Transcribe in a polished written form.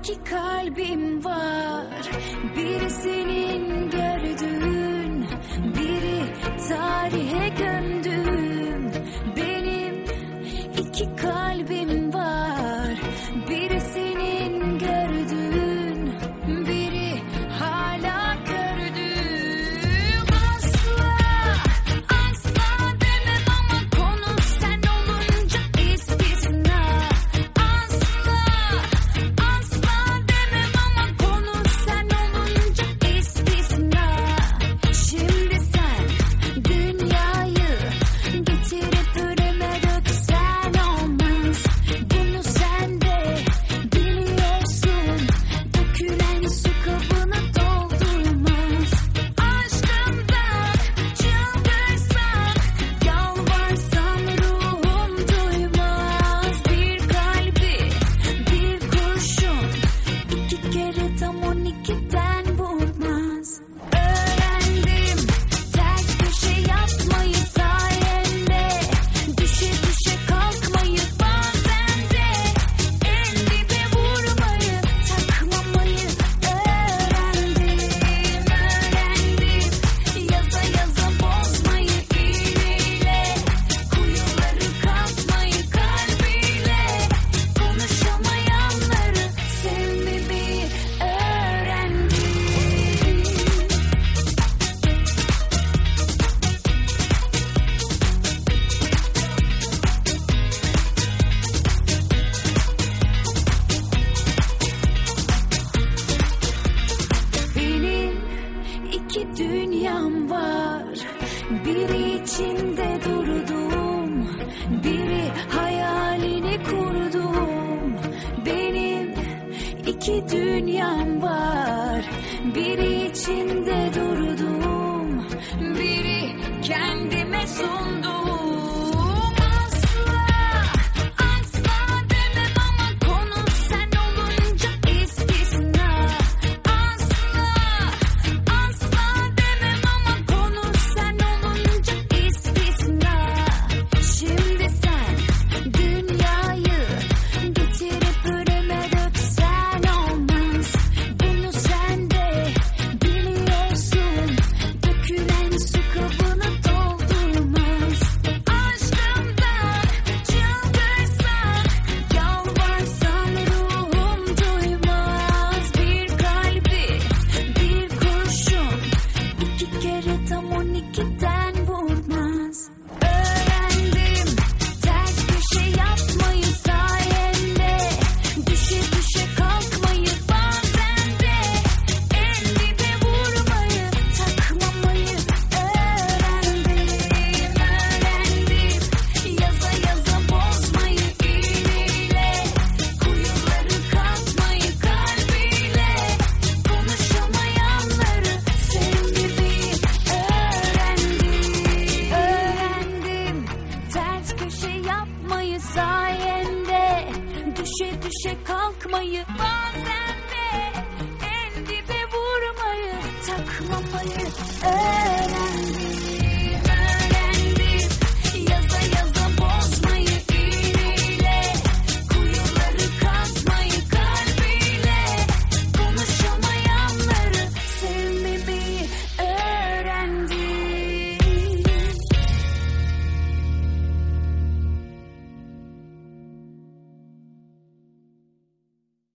İki kalbim var, biri senin gördüğün, biri tarihe gömdüğüm. Benim iki kalbim var, biri senin gördüğün, biri hala gördüğüm. Asla, asla demem ama konu sen olunca istisna. Asla, asla demem ama konu sen olunca istisna. Şimdi sen dünyayı getirip önüme döksen olmaz. Bunu sen de biliyorsun. Dökülen su kabını doldurmaz. Aşkımdan çıldırsan, yalvarsan ruhum duymaz. Bir kalbi, bir kurşun, iki kere tam 12'den vurmaz. Öğrendim ters köşe yapmayı sayende, düşe düşe kalkmayı bazen de, en dibe vurmayı, takmamayı öğrendim. Yaza yaza bozmayı iğneyle, kuyuları kazmayı kalbiyle, konuşamayanları sevmemeyi öğrendim. Benim iki dünyam var, biri içinde durdum, biri hayalini kurdum. Benim iki dünyam var, biri içinde durdum, biri kendime sundum. Asla, asla demem ama konu sen olunca istisna. Asla, asla demem ama konu sen olunca istisna. Şimdi sen dünyayı getirip önüme döksen olmaz. Bunu sen de biliyorsun. Dökülen su kabını doldurmaz. Aşkımdan çıldırsan, yalvarsan ruhum duymaz. Bir kalbi, bir kurşun, iki kere tam 12'den vurmaz. Öğrendim ters köşe yapmayı sayende, düşe düşe kalkmayı bazen de, en dibe vurmayı, takmamayı öğrendim. Yaza yaza bozmayı iğneyle, kuyuları kazmayı kalbiyle, konuşamayanları sevmemeyi öğrendim. Öğrendim ters köşe yapmayı sayende, düşe düşe kalkmayı